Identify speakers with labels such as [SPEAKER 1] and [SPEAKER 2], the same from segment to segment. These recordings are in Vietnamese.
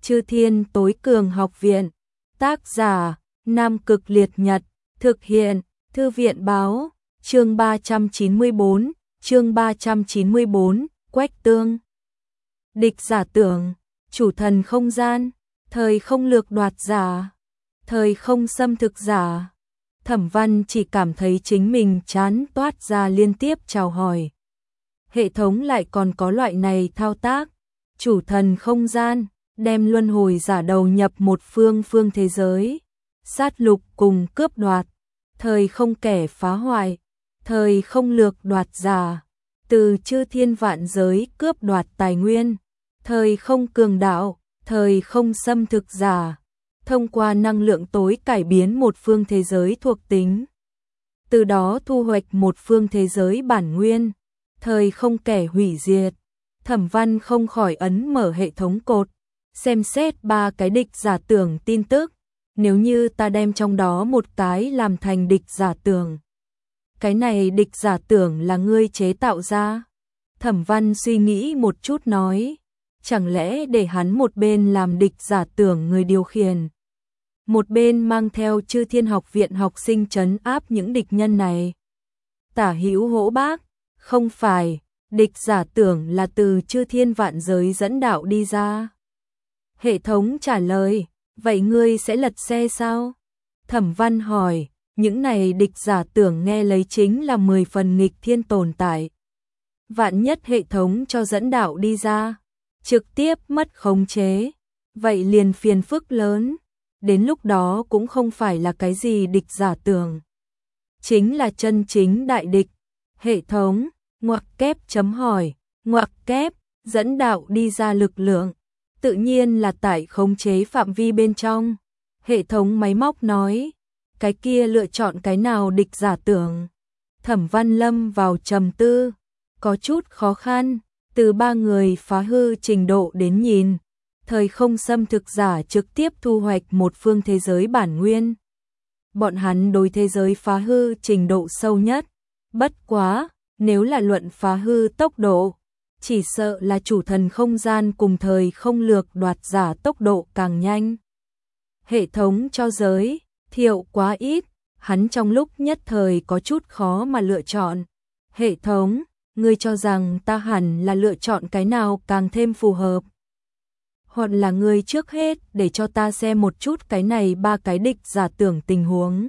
[SPEAKER 1] Chư Thiên Tối Cường Học Viện. Tác giả: Nam Cực Liệt Nhật. Thực hiện: Thư viện báo. Chương 394, Quách Tương. Địch giả tưởng, chủ thần không gian, thời không lược đoạt giả, thời không xâm thực giả. Thẩm Văn chỉ cảm thấy chính mình chán toát ra liên tiếp chào hỏi. Hệ thống lại còn có loại này thao tác. Chủ thần không gian, đem luân hồi giả đầu nhập một phương thế giới. Sát lục cùng cướp đoạt. Thời không kẻ phá hoại. Thời không lược đoạt giả. Từ chư thiên vạn giới cướp đoạt tài nguyên. Thời không cường đạo. Thời không xâm thực giả. Thông qua năng lượng tối cải biến một phương thế giới thuộc tính. Từ đó thu hoạch một phương thế giới bản nguyên. Thời không kẻ hủy diệt. Thẩm Văn không khỏi ấn mở hệ thống cột, xem xét 3 cái địch giả tưởng tin tức. Nếu như ta đem trong đó một cái làm thành địch giả tưởng, cái này địch giả tưởng là ngươi chế tạo ra? Thẩm Văn suy nghĩ một chút nói, chẳng lẽ để hắn một bên làm địch giả tưởng người điều khiển, một bên mang theo Chư Thiên Học Viện học sinh trấn áp những địch nhân này? Tả Hữu hỗ bác, không phải, địch giả tưởng là từ chư thiên vạn giới dẫn đạo đi ra. Hệ thống trả lời, vậy ngươi sẽ lật xe sao? Thẩm Văn hỏi, những này địch giả tưởng nghe lấy chính là 10 phần nghịch thiên tồn tại. Vạn nhất hệ thống cho dẫn đạo đi ra, trực tiếp mất khống chế, vậy liền phiền phức lớn. Đến lúc đó cũng không phải là cái gì địch giả tưởng, chính là chân chính đại địch. Hệ thống ngoặc kép chấm hỏi, ngoặc kép, dẫn đạo đi ra lực lượng, tự nhiên là tại khống chế phạm vi bên trong. Hệ thống máy móc nói, cái kia lựa chọn cái nào địch giả tưởng? Thẩm Văn lâm vào trầm tư, có chút khó khăn, từ 3 người phá hư trình độ đến nhìn, thời không xâm thực giả trực tiếp thu hoạch một phương thế giới bản nguyên. Bọn hắn đối thế giới phá hư trình độ sâu nhất, bất quá, nếu là luận phá hư tốc độ, chỉ sợ là chủ thần không gian cùng thời không lược đoạt giả tốc độ càng nhanh. Hệ thống cho giới thiệu quá ít, hắn trong lúc nhất thời có chút khó mà lựa chọn. Hệ thống, ngươi cho rằng ta hẳn là lựa chọn cái nào càng thêm phù hợp? Hoặc là ngươi trước hết để cho ta xem một chút cái này 3 cái địch giả tưởng tình huống.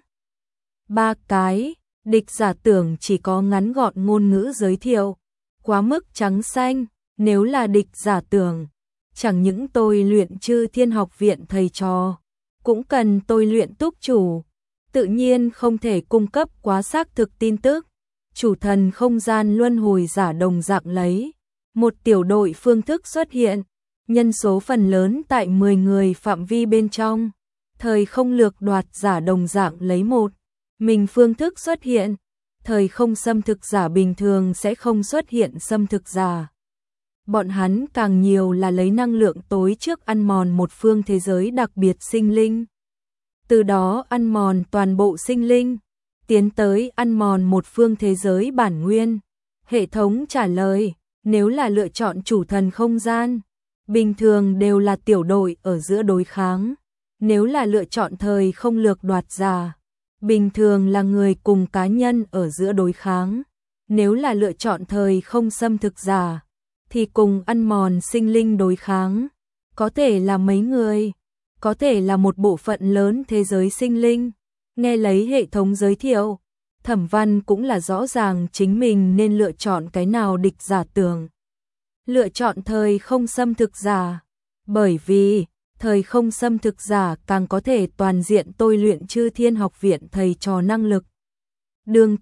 [SPEAKER 1] 3 cái địch giả tưởng chỉ có ngắn gọn ngôn ngữ giới thiệu, quá mức trắng xanh. Nếu là địch giả tưởng, chẳng những tôi luyện Chư Thiên Học Viện thầy trò, cũng cần tôi luyện túc chủ, tự nhiên không thể cung cấp quá xác thực tin tức. Chủ thần không gian luân hồi giả đồng dạng lấy một tiểu đội phương thức xuất hiện, nhân số phần lớn tại 10 người phạm vi bên trong. Thời không lược đoạt giả đồng dạng lấy một mình phương thức xuất hiện, thời không xâm thực giả bình thường sẽ không xuất hiện xâm thực giả. Bọn hắn càng nhiều là lấy năng lượng tối trước ăn mòn một phương thế giới đặc biệt sinh linh, từ đó ăn mòn toàn bộ sinh linh, tiến tới ăn mòn một phương thế giới bản nguyên. Hệ thống trả lời, nếu là lựa chọn chủ thần không gian, bình thường đều là tiểu đội ở giữa đối kháng. Nếu là lựa chọn thời không lược đoạt giả, bình thường là người cùng cá nhân ở giữa đối kháng. Nếu là lựa chọn thời không xâm thực giả, thì cùng ăn mòn sinh linh đối kháng. Có thể là mấy người, có thể là một bộ phận lớn thế giới sinh linh. Nghe lấy hệ thống giới thiệu, Thẩm Văn cũng là rõ ràng chính mình nên lựa chọn cái nào địch giả tưởng. Lựa chọn thời không xâm thực giả, bởi vì thời không xâm thực giả càng có thể toàn diện tôi luyện Chư Thiên Học Viện thầy trò năng lực. Tương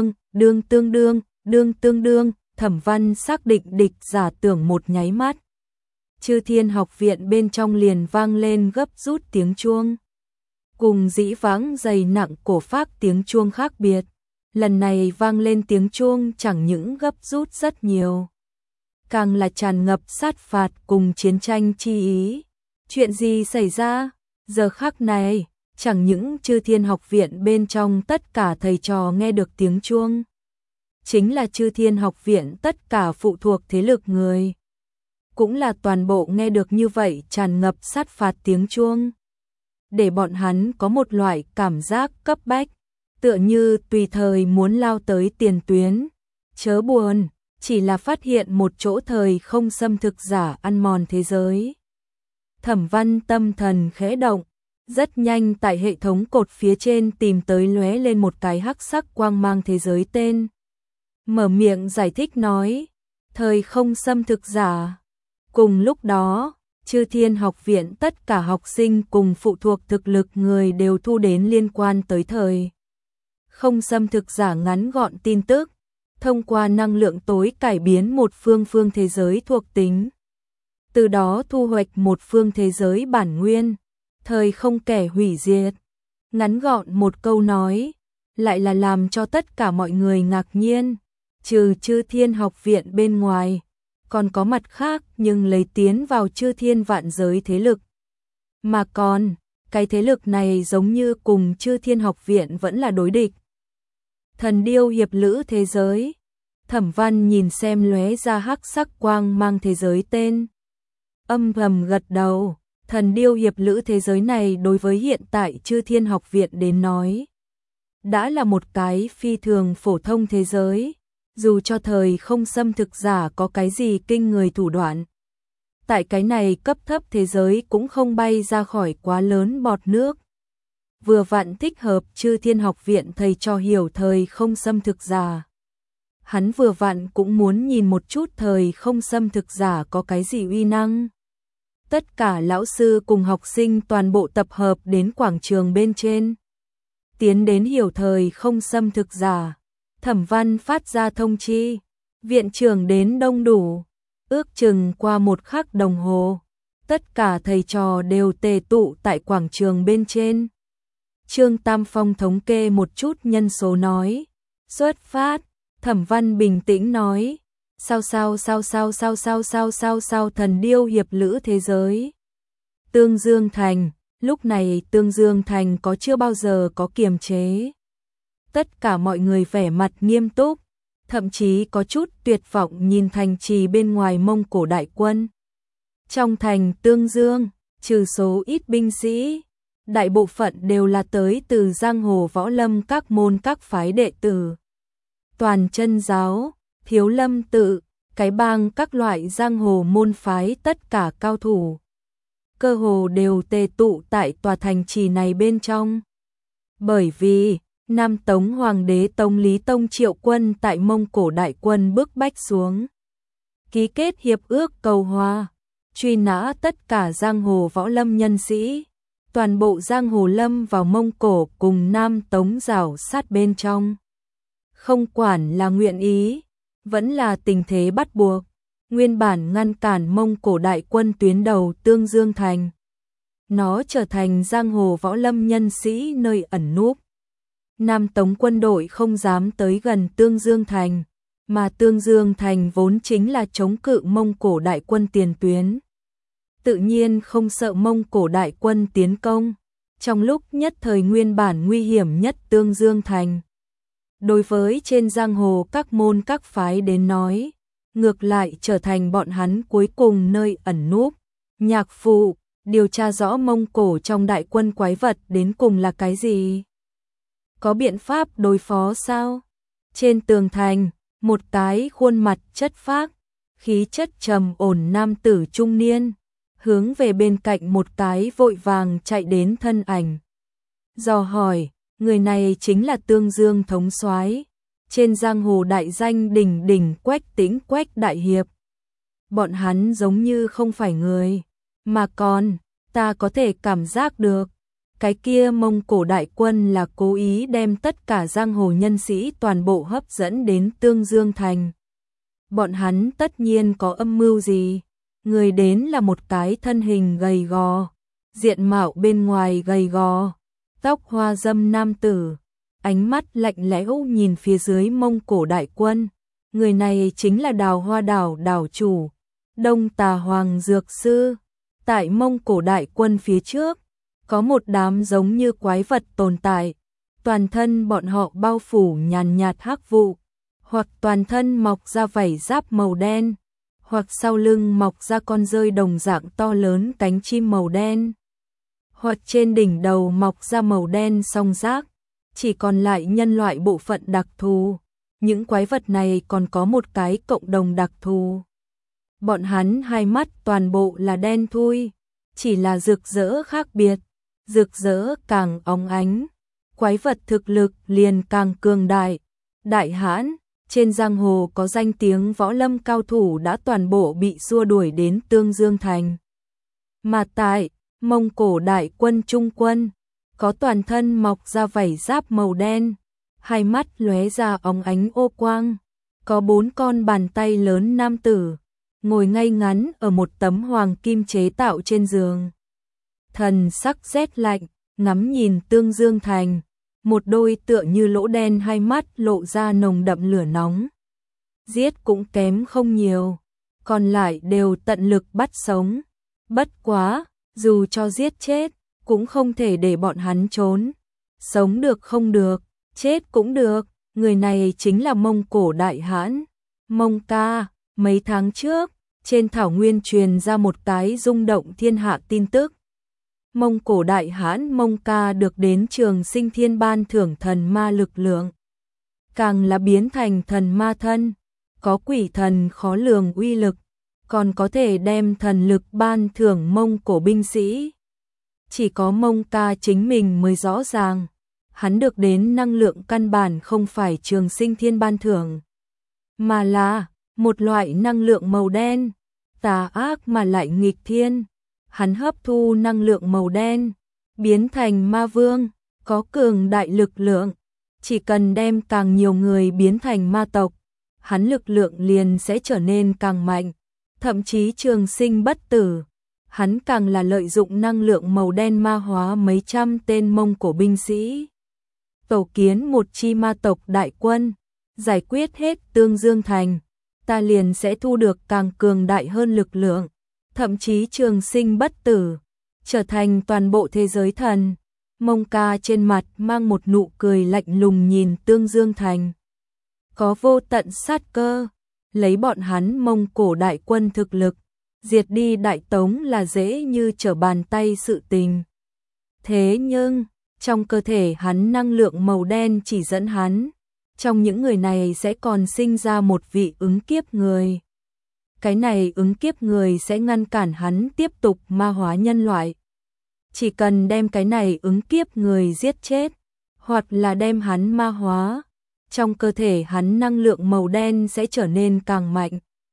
[SPEAKER 1] đương, Thẩm Văn xác định địch giả tưởng một nháy mắt. Chư Thiên Học Viện bên trong liền vang lên gấp rút tiếng chuông. Cùng dĩ vãng dày nặng cổ phác tiếng chuông khác biệt, lần này vang lên tiếng chuông chẳng những gấp rút rất nhiều, càng là tràn ngập sát phạt cùng chiến tranh chi ý. Chuyện gì xảy ra? Giờ khắc này, chẳng những Chư Thiên Học Viện bên trong tất cả thầy trò nghe được tiếng chuông, chính là Chư Thiên Học Viện tất cả phụ thuộc thế lực người cũng là toàn bộ nghe được như vậy tràn ngập sát phạt tiếng chuông. Để bọn hắn có một loại cảm giác cấp bách, tựa như tùy thời muốn lao tới tiền tuyến. Chớ buồn, chỉ là phát hiện một chỗ thời không xâm thực giả ăn mòn thế giới. Thẩm Văn tâm thần khẽ động, rất nhanh tại hệ thống cột phía trên tìm tới lóe lên một cái hắc sắc quang mang thế giới tên. Mở miệng giải thích nói, thời không xâm thực giả. Cùng lúc đó, Chư Thiên Học viện tất cả học sinh cùng phụ thuộc thực lực người đều thu đến liên quan tới thời không xâm thực giả ngắn gọn tin tức, thông qua năng lượng tối cải biến một phương thế giới thuộc tính. Từ đó thu hoạch một phương thế giới bản nguyên, thời không kẻ hủy diệt. Ngắn gọn một câu nói, lại là làm cho tất cả mọi người ngạc nhiên, trừ Chư Thiên Học viện bên ngoài, còn có mặt khác nhưng lấy tiến vào Chư Thiên vạn giới thế lực. Mà còn, cái thế lực này giống như cùng Chư Thiên Học viện vẫn là đối địch. Thần điêu hiệp lữ thế giới. Thẩm Văn nhìn xem lóe ra hắc sắc quang mang thế giới tên. Âm thầm gật đầu, thần điêu hiệp lữ thế giới này đối với hiện tại Chư Thiên Học viện đến nói, đã là một cái phi thường phổ thông thế giới, dù cho thời không xâm thực giả có cái gì kinh người thủ đoạn. Tại cái này cấp thấp thế giới cũng không bay ra khỏi quá lớn bọt nước. Vừa vặn thích hợp Chư Thiên Học viện thầy cho hiểu thời không xâm thực giả. Hắn vừa vặn cũng muốn nhìn một chút thời không xâm thực giả có cái gì uy năng. Tất cả lão sư cùng học sinh toàn bộ tập hợp đến quảng trường bên trên. Tiến đến hiểu thời không xâm thực giả. Thẩm Văn phát ra thông chi. Viện trưởng đến đông đủ. Ước chừng qua một khắc đồng hồ. Tất cả thầy trò đều tề tụ tại quảng trường bên trên. Trương Tam Phong thống kê một chút nhân số nói. Xuất phát. Thẩm Văn bình tĩnh nói. Sao thần điêu hiệp lữ thế giới. Tương Dương Thành. Lúc này Tương Dương Thành có chưa bao giờ có kiềm chế. Tất cả mọi người vẻ mặt nghiêm túc, thậm chí có chút tuyệt vọng nhìn thành trì bên ngoài Mông Cổ đại quân. Trong thành Tương Dương, trừ số ít binh sĩ, đại bộ phận đều là tới từ giang hồ võ lâm các môn các phái đệ tử. Toàn chân giáo, Thiếu Lâm tự, cái bang các loại giang hồ môn phái tất cả cao thủ. Cơ hồ đều tề tụ tại tòa thành trì này bên trong. Bởi vì Nam Tống Hoàng đế Tống Lý Tông triệu quân tại Mông Cổ đại quân bức bách xuống. Ký kết hiệp ước cầu hòa, truy nã tất cả giang hồ võ lâm nhân sĩ. Toàn bộ giang hồ lâm vào Mông Cổ cùng Nam Tống rảo sát bên trong. Không quản là nguyện ý, vẫn là tình thế bắt buộc. Nguyên bản ngăn cản Mông Cổ đại quân tuyến đầu Tương Dương Thành. Nó trở thành giang hồ võ lâm nhân sĩ nơi ẩn núp. Nam Tống quân đội không dám tới gần Tương Dương Thành, mà Tương Dương Thành vốn chính là chống cự Mông Cổ đại quân tiền tuyến. Tự nhiên không sợ Mông Cổ đại quân tiến công, trong lúc nhất thời nguyên bản nguy hiểm nhất Tương Dương Thành. Đối với trên giang hồ các môn các phái đến nói, ngược lại trở thành bọn hắn cuối cùng nơi ẩn núp. Nhạc Phụ, điều tra rõ Mông Cổ trong đại quân quái vật đến cùng là cái gì? Có biện pháp đối phó sao? Trên tường thành, một cái khuôn mặt chất phác, khí chất trầm ổn nam tử trung niên, hướng về bên cạnh một cái vội vàng chạy đến thân ảnh. Dò hỏi, người này chính là Tương Dương thống soái, trên giang hồ đại danh đỉnh đỉnh Quách Tĩnh Quách đại hiệp. Bọn hắn giống như không phải người, mà còn, ta có thể cảm giác được, cái kia Mông Cổ đại quân là cố ý đem tất cả giang hồ nhân sĩ toàn bộ hấp dẫn đến Tương Dương Thành. Bọn hắn tất nhiên có âm mưu gì, người đến là một cái thân hình gầy gò, diện mạo bên ngoài gầy gò, tóc hoa dâm nam tử, ánh mắt lạnh lẽo nhìn phía dưới Mông Cổ đại quân. Người này chính là Đào Hoa đảo đảo chủ, Đông Tà Hoàng Dược Sư. Tại Mông Cổ đại quân phía trước, có một đám giống như quái vật tồn tại, toàn thân bọn họ bao phủ nhàn nhạt hắc vụ, hoặc toàn thân mọc ra vảy giáp màu đen, hoặc sau lưng mọc ra con rơi đồng dạng to lớn cánh chim màu đen, hoặc trên đỉnh đầu mọc ra màu đen song giác, chỉ còn lại nhân loại bộ phận đặc thù. Những quái vật này còn có một cái cộng đồng đặc thù. Bọn hắn hai mắt toàn bộ là đen thui, chỉ là rực rỡ khác biệt, rực rỡ càng óng ánh, quái vật thực lực liền càng cường đại. Đại hãn, trên giang hồ có danh tiếng võ lâm cao thủ đã toàn bộ bị xua đuổi đến Tương Dương Thành. Mà tại Mông Cổ đại quân trung quân, có toàn thân mọc ra vảy giáp màu đen, hai mắt lóe ra óng ánh ô quang, có 4 con bàn tay lớn nam tử, ngồi ngay ngắn ở một tấm hoàng kim chế tạo trên giường. Thần sắc rét lạnh, ngắm nhìn Tương Dương Thành, một đôi tựa như lỗ đen hai mắt lộ ra nồng đậm lửa nóng. Giết cũng kém không nhiều, còn lại đều tận lực bắt sống. Bất quá, dù cho giết chết, cũng không thể để bọn hắn trốn. Sống được không được, chết cũng được, người này chính là Mông Cổ đại hãn. Mông ca, mấy tháng trước, trên thảo nguyên truyền ra một cái rung động thiên hạ tin tức. Mông Cổ đại hãn Mông ca được đến Trường Sinh Thiên ban thưởng thần ma lực lượng. Càng là biến thành thần ma thân, có quỷ thần khó lường uy lực, còn có thể đem thần lực ban thưởng Mông Cổ binh sĩ. Chỉ có Mông ca chính mình mới rõ ràng, hắn được đến năng lượng căn bản không phải Trường Sinh Thiên ban thưởng, mà là một loại năng lượng màu đen, tà ác mà lại nghịch thiên. Hắn hấp thu năng lượng màu đen, biến thành ma vương, có cường đại lực lượng. Chỉ cần đem càng nhiều người biến thành ma tộc, hắn lực lượng liền sẽ trở nên càng mạnh, thậm chí trường sinh bất tử. Hắn càng là lợi dụng năng lượng màu đen ma hóa mấy trăm tên Mông Cổ binh sĩ, tổ kiến một chi ma tộc đại quân, giải quyết hết Tương Dương Thành, ta liền sẽ thu được càng cường đại hơn lực lượng, thậm chí trường sinh bất tử, trở thành toàn bộ thế giới thần. Mông ca trên mặt mang một nụ cười lạnh lùng nhìn Tương Dương Thành, có vô tận sát cơ, lấy bọn hắn Mông Cổ đại quân thực lực, diệt đi Đại Tống là dễ như trở bàn tay sự tình. Thế nhưng, trong cơ thể hắn năng lượng màu đen chỉ dẫn hắn, trong những người này sẽ còn sinh ra một vị ứng kiếp người. Cái này ứng kiếp người sẽ ngăn cản hắn tiếp tục ma hóa nhân loại. Chỉ cần đem cái này ứng kiếp người giết chết, hoặc là đem hắn ma hóa, trong cơ thể hắn năng lượng màu đen sẽ trở nên càng mạnh.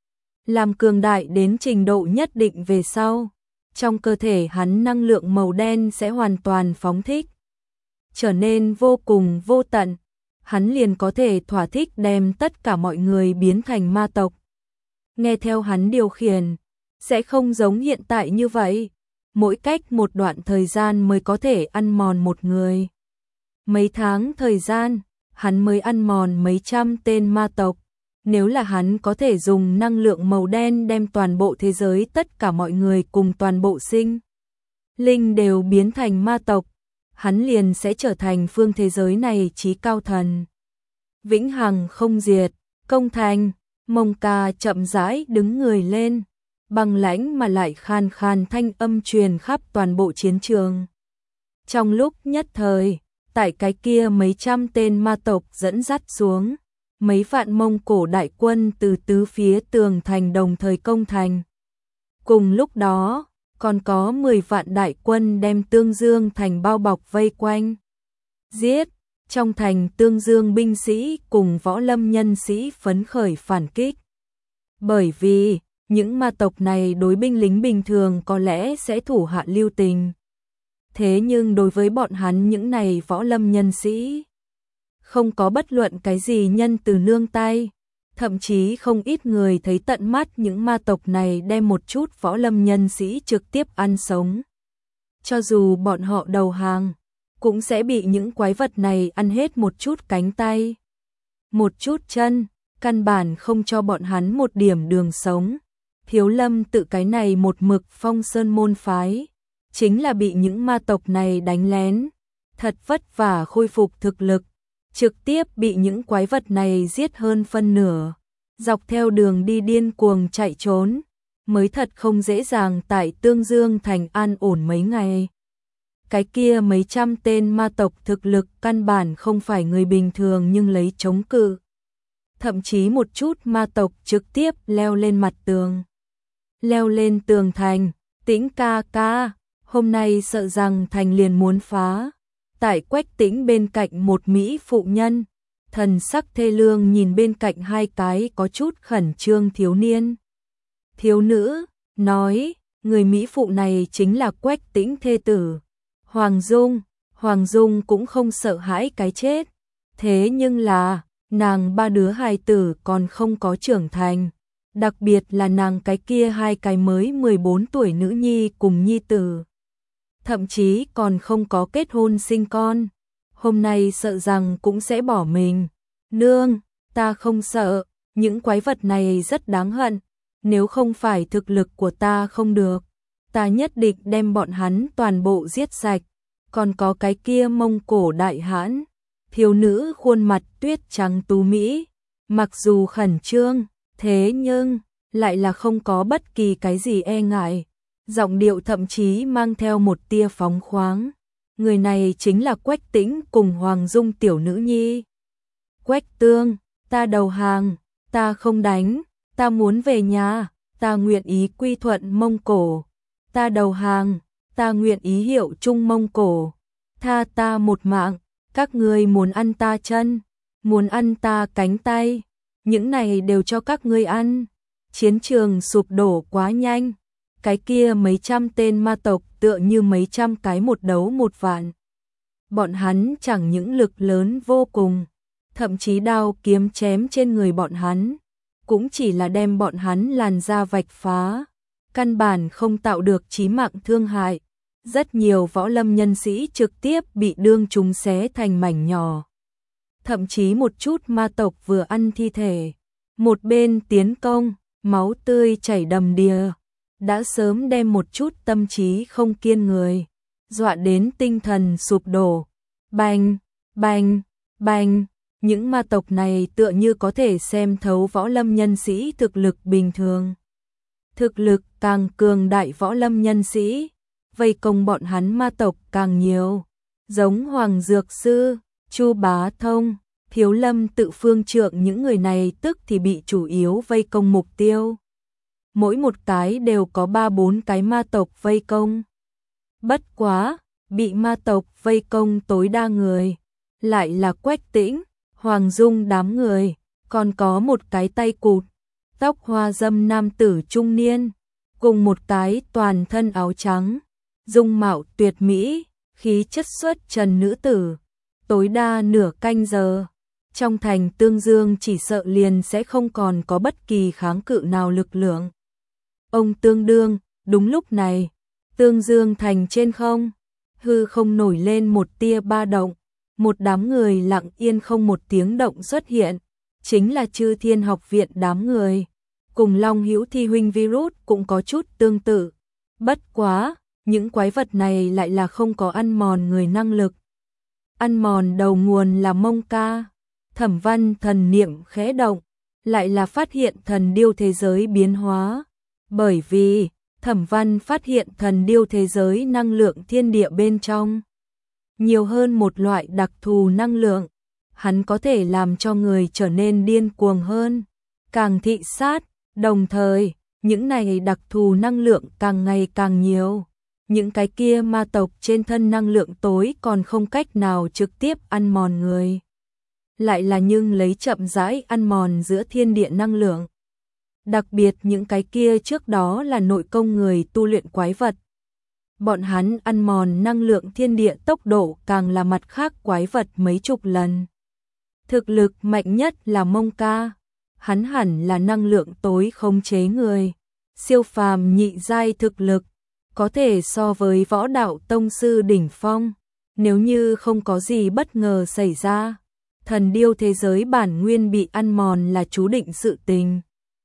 [SPEAKER 1] Làm cường đại đến trình độ nhất định về sau, trong cơ thể hắn năng lượng màu đen sẽ hoàn toàn phóng thích, trở nên vô cùng vô tận. Hắn liền có thể thỏa thích đem tất cả mọi người biến thành ma tộc. Nghe theo hắn điều khiển, sẽ không giống hiện tại như vậy, mỗi cách một đoạn thời gian mới có thể ăn mòn một người. Mấy tháng thời gian, hắn mới ăn mòn mấy trăm tên ma tộc. Nếu là hắn có thể dùng năng lượng màu đen đem toàn bộ thế giới tất cả mọi người cùng toàn bộ sinh linh đều biến thành ma tộc, hắn liền sẽ trở thành phương thế giới này chí cao thần. Vĩnh hằng không diệt, công thành. Mông ca chậm rãi đứng người lên, băng lãnh mà lại khan khan thanh âm truyền khắp toàn bộ chiến trường. Trong lúc nhất thời, tại cái kia mấy trăm tên ma tộc dẫn dắt xuống, mấy vạn Mông Cổ đại quân từ tứ phía tường thành đồng thời công thành. Cùng lúc đó, còn có 10 vạn đại quân đem Tương Dương Thành bao bọc vây quanh. Giết! Trong thành Tương Dương binh sĩ cùng võ lâm nhân sĩ phấn khởi phản kích. Bởi vì, những ma tộc này đối binh lính bình thường có lẽ sẽ thủ hạ lưu tình. Thế nhưng đối với bọn hắn những này võ lâm nhân sĩ, không có bất luận cái gì nhân từ nương tay. Thậm chí không ít người thấy tận mắt những ma tộc này đem một chút võ lâm nhân sĩ trực tiếp ăn sống. Cho dù bọn họ đầu hàng, cũng sẽ bị những quái vật này ăn hết một chút cánh tay, một chút chân, căn bản không cho bọn hắn một điểm đường sống. Thiếu Lâm tự cái này một mực phong sơn môn phái, chính là bị những ma tộc này đánh lén, thật vất vả khôi phục thực lực, trực tiếp bị những quái vật này giết hơn phân nửa. dọc theo đường đi điên cuồng chạy trốn, mới thật không dễ dàng tại Tương Dương thành an ổn mấy ngày. Cái kia mấy trăm tên ma tộc thực lực căn bản không phải người bình thường nhưng lấy chống cự. Thậm chí một chút ma tộc trực tiếp leo lên mặt tường. Leo lên tường thành, Tĩnh ca ca, hôm nay sợ rằng thành liền muốn phá. Tại Quách Tĩnh bên cạnh một mỹ phụ nhân, thần sắc thê lương nhìn bên cạnh hai cái có chút khẩn trương thiếu niên. Thiếu nữ, nói, người mỹ phụ này chính là Quách Tĩnh thê tử. Hoàng Dung. Hoàng Dung cũng không sợ hãi cái chết. Thế nhưng là, nàng ba đứa hài tử còn không có trưởng thành. Đặc biệt là nàng cái kia hai cái mới 14 tuổi nữ nhi cùng nhi tử. Thậm chí còn không có kết hôn sinh con. Hôm nay sợ rằng cũng sẽ bỏ mình. Nương, ta không sợ, những quái vật này rất đáng hận. Nếu không phải thực lực của ta không được, ta nhất định đem bọn hắn toàn bộ giết sạch. Còn có cái kia Mông Cổ đại hãn, thiếu nữ khuôn mặt tuyết trắng tú mỹ, mặc dù khẩn trương, thế nhưng lại là không có bất kỳ cái gì e ngại, giọng điệu thậm chí mang theo một tia phóng khoáng. Người này chính là Quách Tĩnh cùng Hoàng Dung tiểu nữ nhi. Quách Tương, ta đầu hàng, ta không đánh, ta muốn về nhà, ta nguyện ý quy thuận Mông Cổ, ta đầu hàng, ta nguyện ý hiệu chung Mông Cổ, tha ta một mạng, các ngươi muốn ăn ta chân, muốn ăn ta cánh tay, những này đều cho các ngươi ăn. Chiến trường sụp đổ quá nhanh, cái kia mấy trăm tên ma tộc tựa như mấy trăm cái một đấu một vạn. Bọn hắn chẳng những lực lớn vô cùng, thậm chí đao kiếm chém trên người bọn hắn, cũng chỉ là đem bọn hắn làn da vạch phá, căn bản không tạo được chí mạng thương hại. Rất nhiều võ lâm nhân sĩ trực tiếp bị đương chúng xé thành mảnh nhỏ. Thậm chí một chút ma tộc vừa ăn thi thể, một bên tiến công, máu tươi chảy đầm đìa, đã sớm đem một chút tâm trí không kiên người, dọa đến tinh thần sụp đổ. Bành, bành, bành, những ma tộc này tựa như có thể xem thấu võ lâm nhân sĩ thực lực bình thường. Thực lực càng cường đại võ lâm nhân sĩ, vây công bọn hắn ma tộc càng nhiều. Giống Hoàng Dược Sư, Chu Bá Thông, Thiếu Lâm Tự Phương Trượng, những người này tức thì bị chủ yếu vây công mục tiêu. Mỗi một cái đều có 3-4 cái ma tộc vây công. Bất quá, bị ma tộc vây công tối đa người, lại là Quách Tĩnh, Hoàng Dung đám người, còn có một cái tay cụt, tóc hoa dâm nam tử trung niên, cùng một cái toàn thân áo trắng, dung mạo tuyệt mỹ, khí chất xuất trần nữ tử. Tối đa nửa canh giờ, trong thành Tương Dương chỉ sợ liền sẽ không còn có bất kỳ kháng cự nào lực lượng. Ông Tương Đương, đúng lúc này, Tương Dương thành trên không, hư không nổi lên một tia ba động, một đám người lặng yên không một tiếng động xuất hiện, chính là Chư Thiên Học viện đám người, cùng Long Hữu Thi huynh virus cũng có chút tương tự. Bất quá, những quái vật này lại là không có ăn mòn người năng lực. Ăn mòn đầu nguồn là Mông Ca. Thẩm Văn thần niệm khẽ động, lại là phát hiện thần điêu thế giới biến hóa. Bởi vì, Thẩm Văn phát hiện thần điêu thế giới năng lượng thiên địa bên trong nhiều hơn một loại đặc thù năng lượng, hắn có thể làm cho người trở nên điên cuồng hơn, càng thị sát, đồng thời, những này đặc thù năng lượng càng ngày càng nhiều. Những cái kia ma tộc trên thân năng lượng tối còn không cách nào trực tiếp ăn mòn người, lại là nhưng lấy chậm rãi ăn mòn giữa thiên địa năng lượng. Đặc biệt những cái kia trước đó là nội công người tu luyện quái vật. Bọn hắn ăn mòn năng lượng thiên địa tốc độ càng là mặt khác quái vật mấy chục lần. Thực lực mạnh nhất là Mông Ca, hắn hẳn là năng lượng tối khống chế người, siêu phàm nhị giai thực lực, có thể so với võ đạo tông sư đỉnh phong. Nếu như không có gì bất ngờ xảy ra, thần điêu thế giới bản nguyên bị ăn mòn là chú định sự tình.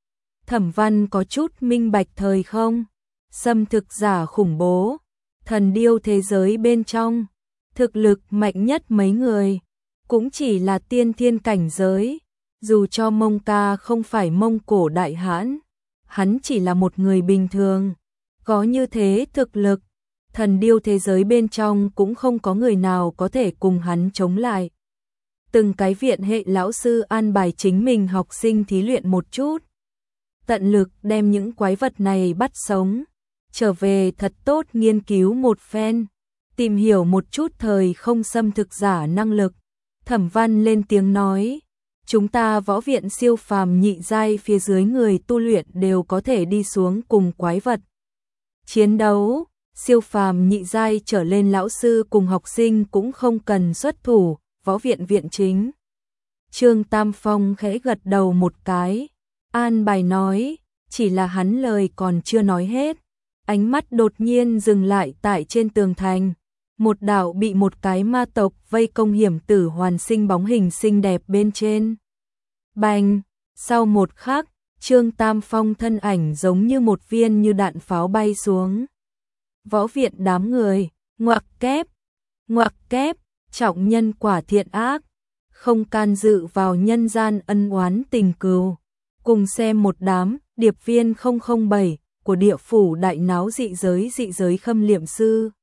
[SPEAKER 1] Thẩm Văn có chút minh bạch thời không, xâm thực giả khủng bố, thần điêu thế giới bên trong, thực lực mạnh nhất mấy người, cũng chỉ là tiên thiên cảnh giới, Dù cho Mông Ca không phải Mông Cổ đại hãn, hắn chỉ là một người bình thường, có như thế thực lực, thần điêu thế giới bên trong cũng không có người nào có thể cùng hắn chống lại. Từng cái viện hệ lão sư an bài chính mình học sinh thí luyện một chút, tận lực đem những quái vật này bắt sống, trở về thật tốt nghiên cứu một phen, tìm hiểu một chút thời không xâm thực giả năng lực. Thẩm Văn lên tiếng nói, chúng ta võ viện siêu phàm nhị giai phía dưới người tu luyện đều có thể đi xuống cùng quái vật chiến đấu, siêu phàm nhị giai trở lên lão sư cùng học sinh cũng không cần xuất thủ, võ viện viện chính. Trương Tam Phong khẽ gật đầu một cái, an bài nói, chỉ là hắn lời còn chưa nói hết, ánh mắt đột nhiên dừng lại tại trên tường thành, một đạo bị một cái ma tộc vây công hiểm tử hoàn sinh bóng hình xinh đẹp bên trên. Bành, sau một khắc, Trương Tam Phong thân ảnh giống như một viên như đạn pháo bay xuống. Võ viện đám người, ngoặc kép, trọng nhân quả thiện ác, không can dự vào nhân gian ân oán tình cừu. Cùng xem một đám điệp viên 007 của địa phủ đại náo dị giới khâm liệm sư.